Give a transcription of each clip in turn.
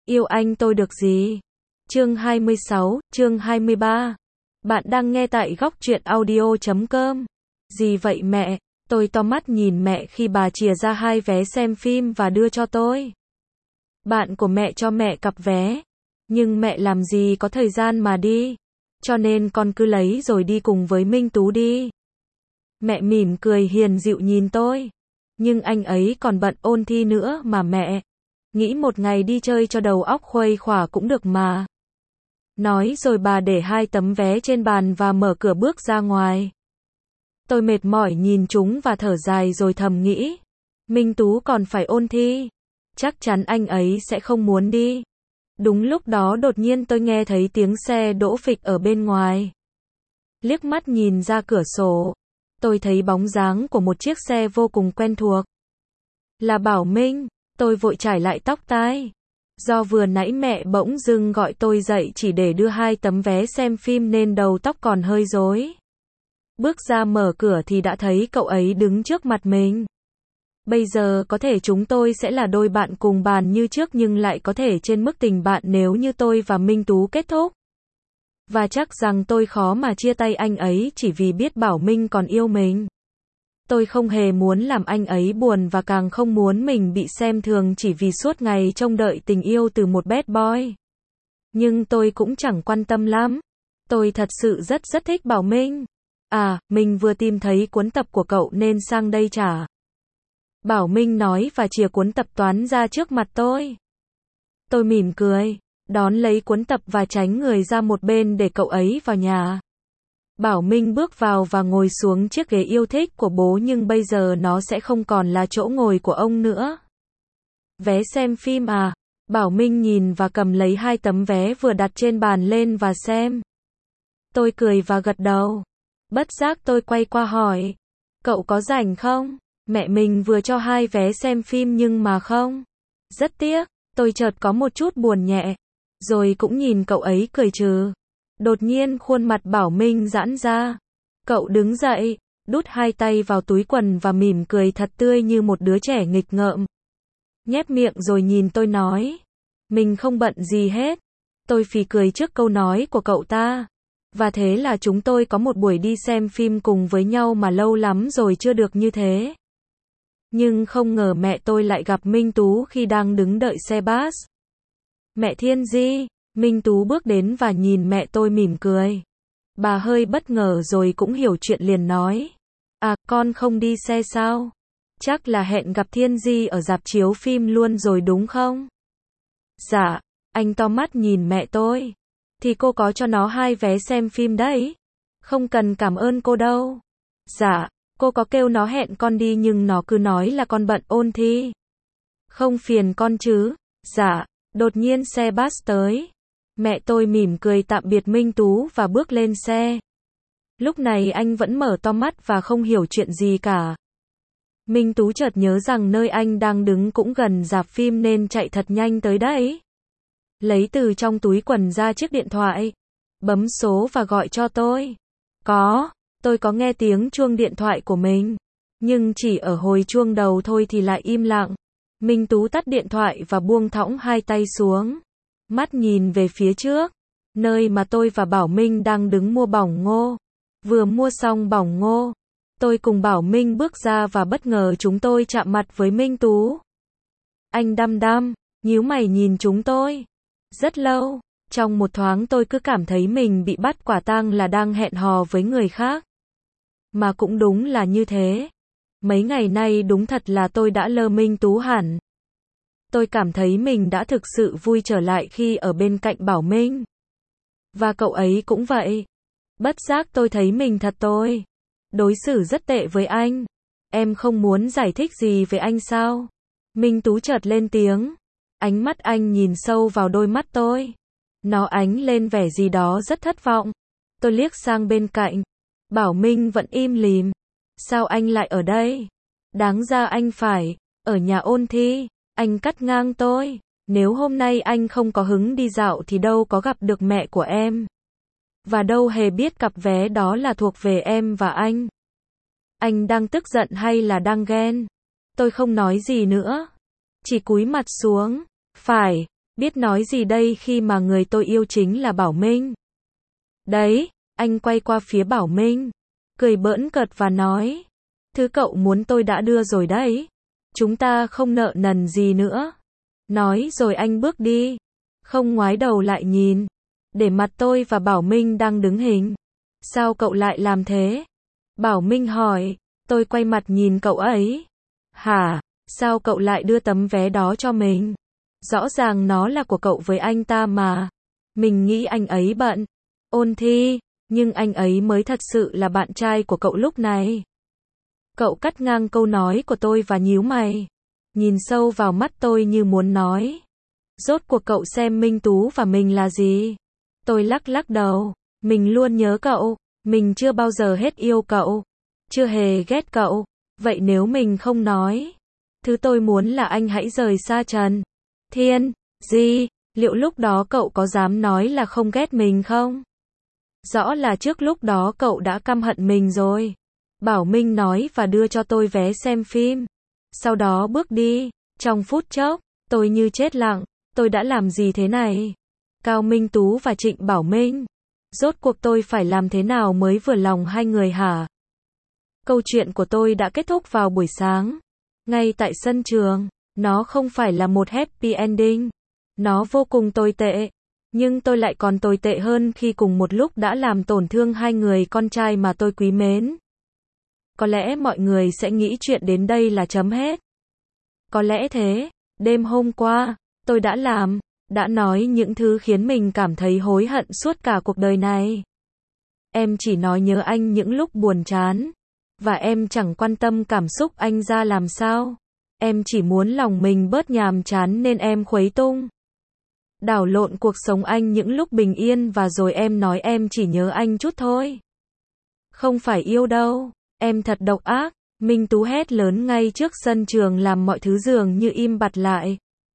Yêu anh tôi được gì? Chương 26, chương 23. Bạn đang nghe tại góc truyện audio.com. Gì vậy mẹ? Tôi to mắt nhìn mẹ khi bà chìa ra 2 vé xem phim và đưa cho tôi. Bạn của mẹ cho mẹ cặp vé. Nhưng mẹ làm gì có thời gian mà đi. Cho nên con cứ lấy rồi đi cùng với Minh Tú đi. Mẹ mỉm cười hiền dịu nhìn tôi. Nhưng anh ấy còn bận ôn thi nữa mà mẹ. Nghĩ một ngày đi chơi cho đầu óc khuây khỏa cũng được mà. Nói rồi bà để 2 tấm vé trên bàn và mở cửa bước ra ngoài. Tôi mệt mỏi nhìn chúng và thở dài rồi thầm nghĩ. Minh Tú còn phải ôn thi. Chắc chắn anh ấy sẽ không muốn đi. Đúng lúc đó đột nhiên tôi nghe thấy tiếng xe đỗ phịch ở bên ngoài. Liếc mắt nhìn ra cửa sổ. Tôi thấy bóng dáng của một chiếc xe vô cùng quen thuộc. Là Bảo Minh. Tôi vội chải lại tóc tai. Do vừa nãy mẹ bỗng dưng gọi tôi dậy chỉ để đưa 2 tấm vé xem phim nên đầu tóc còn hơi rối. Bước ra mở cửa thì đã thấy cậu ấy đứng trước mặt mình. Bây giờ có thể chúng tôi sẽ là đôi bạn cùng bàn như trước nhưng lại có thể trên mức tình bạn nếu như tôi và Minh Tú kết thúc. Và chắc rằng tôi khó mà chia tay anh ấy chỉ vì biết Bảo Minh còn yêu mình. Tôi không hề muốn làm anh ấy buồn và càng không muốn mình bị xem thường chỉ vì suốt ngày trông đợi tình yêu từ một bad boy. Nhưng tôi cũng chẳng quan tâm lắm. Tôi thật sự rất thích Bảo Minh. À, mình vừa tìm thấy cuốn tập của cậu nên sang đây trả. Bảo Minh nói và chìa cuốn tập toán ra trước mặt tôi. Tôi mỉm cười, đón lấy cuốn tập và tránh người ra một bên để cậu ấy vào nhà. Bảo Minh bước vào và ngồi xuống chiếc ghế yêu thích của bố nhưng bây giờ nó sẽ không còn là chỗ ngồi của ông nữa. Vé xem phim à? Bảo Minh nhìn và cầm lấy 2 tấm vé vừa đặt trên bàn lên và xem. Tôi cười và gật đầu. Bất giác tôi quay qua hỏi. Cậu có rảnh không? Mẹ mình vừa cho 2 vé xem phim nhưng mà không. Rất tiếc, tôi chợt có một chút buồn nhẹ. Rồi cũng nhìn cậu ấy cười trừ. Đột nhiên khuôn mặt Bảo Minh giãn ra. Cậu đứng dậy, đút 2 tay vào túi quần và mỉm cười thật tươi như một đứa trẻ nghịch ngợm. Nhếch miệng rồi nhìn tôi nói. Mình không bận gì hết. Tôi phì cười trước câu nói của cậu ta. Và thế là chúng tôi có một buổi đi xem phim cùng với nhau mà lâu lắm rồi chưa được như thế. Nhưng không ngờ mẹ tôi lại gặp Minh Tú khi đang đứng đợi xe bus. Mẹ Thiên Di. Minh Tú bước đến và nhìn mẹ tôi mỉm cười. Bà hơi bất ngờ rồi cũng hiểu chuyện liền nói. À, con không đi xe sao? Chắc là hẹn gặp Thiên Di ở rạp chiếu phim luôn rồi đúng không? Dạ, anh to mắt nhìn mẹ tôi. Thì cô có cho nó 2 vé xem phim đấy. Không cần cảm ơn cô đâu. Dạ, cô có kêu nó hẹn con đi nhưng nó cứ nói là con bận ôn thi. Không phiền con chứ? Dạ, đột nhiên xe bus tới. Mẹ tôi mỉm cười tạm biệt Minh Tú và bước lên xe. Lúc này anh vẫn mở to mắt và không hiểu chuyện gì cả. Minh Tú chợt nhớ rằng nơi anh đang đứng cũng gần rạp phim nên chạy thật nhanh tới đấy. Lấy từ trong túi quần ra chiếc điện thoại. Bấm số và gọi cho tôi. Tôi có nghe tiếng chuông điện thoại của mình. Nhưng chỉ ở hồi chuông đầu thôi thì lại im lặng. Minh Tú tắt điện thoại và buông thõng 2 tay xuống. Mắt nhìn về phía trước, nơi mà tôi và Bảo Minh đang đứng mua bỏng ngô. Vừa mua xong bỏng ngô, tôi cùng Bảo Minh bước ra và bất ngờ chúng tôi chạm mặt với Minh Tú. Anh đăm đăm, nhíu mày nhìn chúng tôi. Rất lâu, trong một thoáng tôi cứ cảm thấy mình bị bắt quả tang là đang hẹn hò với người khác. Mà cũng đúng là như thế. Mấy ngày nay đúng thật là tôi đã lơ Minh Tú hẳn. Tôi cảm thấy mình đã thực sự vui trở lại khi ở bên cạnh Bảo Minh. Và cậu ấy cũng vậy. Bất giác tôi thấy mình thật tồi. Đối xử rất tệ với anh. Em không muốn giải thích gì với anh sao? Minh Tú chợt lên tiếng. Ánh mắt anh nhìn sâu vào đôi mắt tôi. Nó ánh lên vẻ gì đó rất thất vọng. Tôi liếc sang bên cạnh. Bảo Minh vẫn im lìm. Sao anh lại ở đây? Đáng ra anh phải ở nhà ôn thi. Anh cắt ngang tôi. Nếu hôm nay anh không có hứng đi dạo thì đâu có gặp được mẹ của em. Và đâu hề biết cặp vé đó là thuộc về em và anh. Anh đang tức giận hay là đang ghen? Tôi không nói gì nữa. Chỉ cúi mặt xuống. Phải, Biết nói gì đây khi mà người tôi yêu chính là Bảo Minh. Đấy, anh quay qua phía Bảo Minh, cười bỡn cợt và nói. Thứ cậu muốn tôi đã đưa rồi đấy. Chúng ta không nợ nần gì nữa. Nói rồi anh bước đi, không ngoái đầu lại nhìn. Để mặt tôi và Bảo Minh đang đứng hình. Sao cậu lại làm thế? Bảo Minh hỏi, tôi quay mặt nhìn cậu ấy. Hả, sao cậu lại đưa tấm vé đó cho mình? Rõ ràng nó là của cậu với anh ta mà. Mình nghĩ anh ấy bận ôn thi, nhưng anh ấy mới thật sự là bạn trai của cậu lúc này. Cậu cắt ngang câu nói của tôi và nhíu mày, nhìn sâu vào mắt tôi như muốn nói. Rốt cuộc cậu xem Minh Tú và mình là gì? Tôi lắc đầu, mình luôn nhớ cậu, mình chưa bao giờ hết yêu cậu, chưa hề ghét cậu. Vậy nếu mình không nói, thứ tôi muốn là anh hãy rời xa Trần Thiên Di, liệu lúc đó cậu có dám nói là không ghét mình không? Rõ là trước lúc đó cậu đã căm hận mình rồi. Bảo Minh nói và đưa cho tôi vé xem phim. Sau đó bước đi. Trong phút chốc, tôi như chết lặng. Tôi đã làm gì thế này? Cao Minh Tú và Trịnh Bảo Minh. Rốt cuộc tôi phải làm thế nào mới vừa lòng hai người hả? Câu chuyện của tôi đã kết thúc vào buổi sáng. Ngay tại sân trường. Nó không phải là một happy ending. Nó vô cùng tồi tệ. Nhưng tôi lại còn tồi tệ hơn khi cùng một lúc đã làm tổn thương hai người con trai mà tôi quý mến. Có lẽ mọi người sẽ nghĩ chuyện đến đây là chấm hết. Có lẽ thế, đêm hôm qua, tôi đã nói những thứ khiến mình cảm thấy hối hận suốt cả cuộc đời này. Em chỉ nói nhớ anh những lúc buồn chán, và em chẳng quan tâm cảm xúc anh ra làm sao. Em chỉ muốn lòng mình bớt nhàm chán nên em khuấy tung đảo lộn cuộc sống anh những lúc bình yên và rồi em nói em chỉ nhớ anh chút thôi. Không phải yêu đâu, em thật độc ác. Minh Tú hét lớn ngay trước sân trường làm mọi thứ dường như im bặt lại.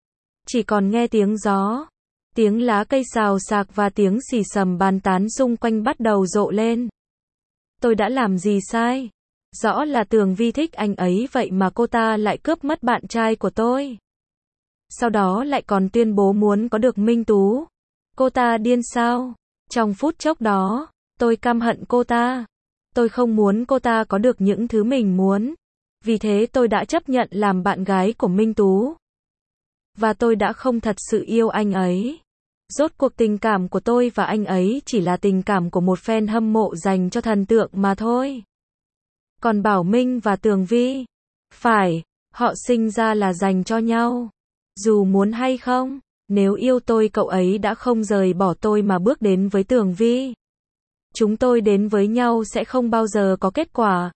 Chỉ còn nghe tiếng gió, tiếng lá cây xào xạc và tiếng xì xầm bàn tán xung quanh bắt đầu rộ lên. Tôi đã làm gì sai? Rõ là Tường Vi thích anh ấy vậy mà cô ta lại cướp mất bạn trai của tôi. Sau đó lại còn tuyên bố muốn có được Minh Tú. Cô ta điên sao? Trong phút chốc đó, tôi căm hận cô ta. Tôi không muốn cô ta có được những thứ mình muốn. Vì thế tôi đã chấp nhận làm bạn gái của Minh Tú. Và tôi đã không thật sự yêu anh ấy. Rốt cuộc tình cảm của tôi và anh ấy chỉ là tình cảm của một fan hâm mộ dành cho thần tượng mà thôi. Còn Bảo Minh và Tường Vi, phải, họ sinh ra là dành cho nhau. Dù muốn hay không, nếu yêu tôi cậu ấy đã không rời bỏ tôi mà bước đến với Tường Vi. Chúng tôi đến với nhau sẽ không bao giờ có kết quả.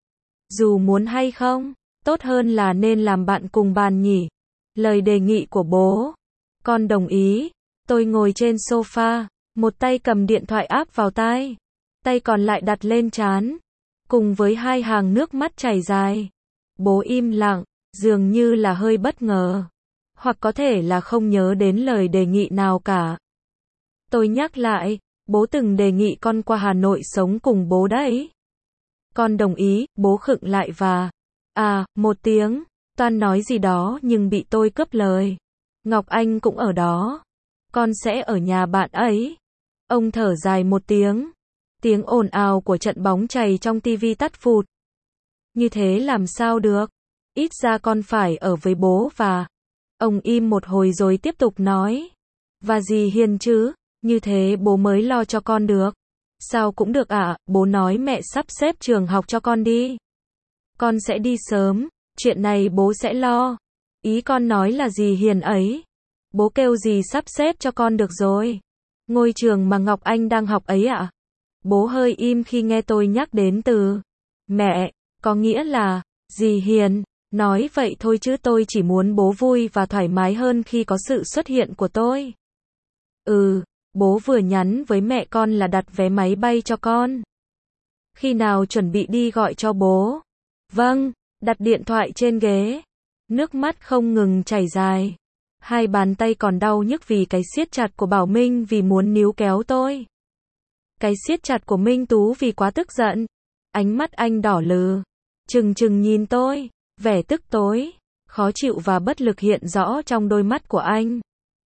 Dù muốn hay không, tốt hơn là nên làm bạn cùng bàn nhỉ. Lời đề nghị của bố. Con đồng ý. Tôi ngồi trên sofa, một tay cầm điện thoại áp vào tai, tay còn lại đặt lên trán, cùng với hai hàng nước mắt chảy dài. Bố im lặng, dường như là hơi bất ngờ, hoặc có thể là không nhớ đến lời đề nghị nào cả. Tôi nhắc lại, bố từng đề nghị con qua Hà Nội sống cùng bố đấy. Con đồng ý, bố khựng lại và một tiếng, toan nói gì đó nhưng bị tôi cướp lời. Ngọc Anh cũng ở đó. Con sẽ ở nhà bạn ấy. Ông thở dài một tiếng. Tiếng ồn ào của trận bóng chày trong tivi tắt phụt. Như thế làm sao được? Ít ra con phải ở với bố và... Ông im một hồi rồi tiếp tục nói. Và dì Hiền chứ, như thế bố mới lo cho con được. Sao cũng được ạ, bố nói mẹ sắp xếp trường học cho con đi. Con sẽ đi sớm, chuyện này bố sẽ lo. Ý con nói là dì Hiền ấy. Bố kêu dì sắp xếp cho con được rồi. Ngôi trường mà Ngọc Anh đang học ấy ạ? Bố hơi im khi nghe tôi nhắc đến từ mẹ, có nghĩa là dì Hiền. Nói vậy thôi chứ tôi chỉ muốn bố vui và thoải mái hơn khi có sự xuất hiện của tôi. Bố vừa nhắn với mẹ con là đặt vé máy bay cho con. Khi nào chuẩn bị đi gọi cho bố? Vâng, đặt điện thoại trên ghế. Nước mắt không ngừng chảy dài. Hai bàn tay còn đau nhức vì cái siết chặt của Bảo Minh vì muốn níu kéo tôi. Cái siết chặt của Minh Tú vì quá tức giận. Ánh mắt anh đỏ lừ. Trừng trừng nhìn tôi. Vẻ tức tối, khó chịu và bất lực hiện rõ trong đôi mắt của anh.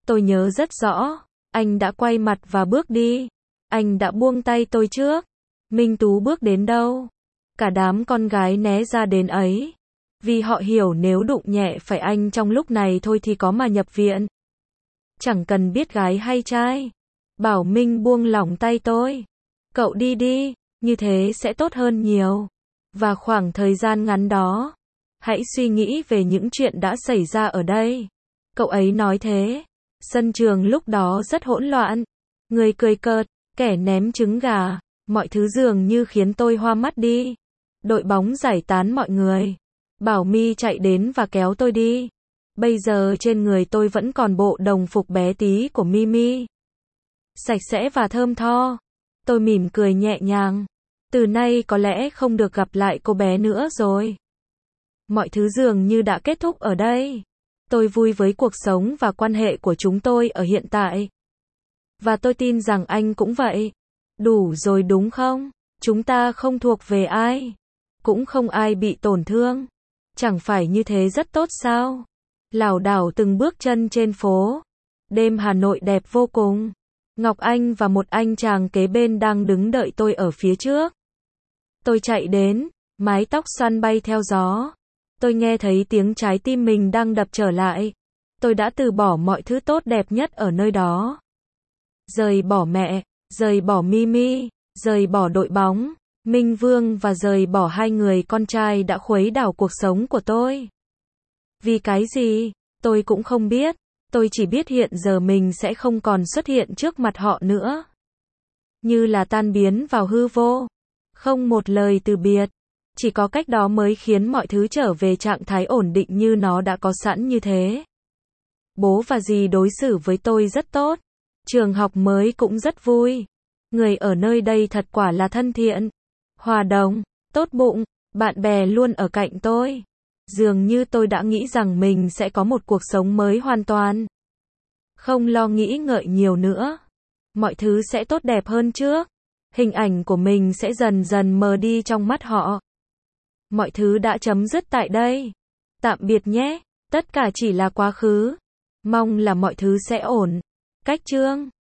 Tôi nhớ rất rõ, anh đã quay mặt và bước đi. Anh đã buông tay tôi trước. Minh Tú bước đến đâu? Cả đám con gái né ra đến ấy. Vì họ hiểu nếu đụng nhẹ phải anh trong lúc này thôi thì có mà nhập viện. Chẳng cần biết gái hay trai. Bảo Minh buông lỏng tay tôi. Cậu đi đi, như thế sẽ tốt hơn nhiều. Và khoảng thời gian ngắn đó, hãy suy nghĩ về những chuyện đã xảy ra ở đây. Cậu ấy nói thế. Sân trường lúc đó rất hỗn loạn. Người cười cợt, kẻ ném trứng gà. Mọi thứ dường như khiến tôi hoa mắt đi. Đội bóng giải tán mọi người. Bảo My chạy đến và kéo tôi đi. Bây giờ trên người tôi vẫn còn bộ đồng phục bé tí của Mimi. Sạch sẽ và thơm tho. Tôi mỉm cười nhẹ nhàng. Từ nay có lẽ không được gặp lại cô bé nữa rồi. Mọi thứ dường như đã kết thúc ở đây. Tôi vui với cuộc sống và quan hệ của chúng tôi ở hiện tại. Và tôi tin rằng anh cũng vậy. Đủ rồi đúng không? Chúng ta không thuộc về ai. Cũng không ai bị tổn thương. Chẳng phải như thế rất tốt sao? Lảo đảo từng bước chân trên phố. Đêm Hà Nội đẹp vô cùng. Ngọc Anh và một anh chàng kế bên đang đứng đợi tôi ở phía trước. Tôi chạy đến, mái tóc xoăn bay theo gió. Tôi nghe thấy tiếng trái tim mình đang đập trở lại. Tôi đã từ bỏ mọi thứ tốt đẹp nhất ở nơi đó. Rời bỏ mẹ, rời bỏ Mimi, rời bỏ đội bóng, Minh Vương và rời bỏ hai người con trai đã khuấy đảo cuộc sống của tôi. Vì cái gì? Tôi cũng không biết. Tôi chỉ biết hiện giờ mình sẽ không còn xuất hiện trước mặt họ nữa. Như là tan biến vào hư vô. Không một lời từ biệt. Chỉ có cách đó mới khiến mọi thứ trở về trạng thái ổn định như nó đã có sẵn như thế. Bố và dì đối xử với tôi rất tốt. Trường học mới cũng rất vui. Người ở nơi đây thật quả là thân thiện, hòa đồng, tốt bụng, bạn bè luôn ở cạnh tôi. Dường như tôi đã nghĩ rằng mình sẽ có một cuộc sống mới hoàn toàn. Không lo nghĩ ngợi nhiều nữa. Mọi thứ sẽ tốt đẹp hơn trước. Hình ảnh của mình sẽ dần dần mờ đi trong mắt họ. Mọi thứ đã chấm dứt tại đây. Tạm biệt nhé. Tất cả chỉ là quá khứ. Mong là mọi thứ sẽ ổn. Cách chương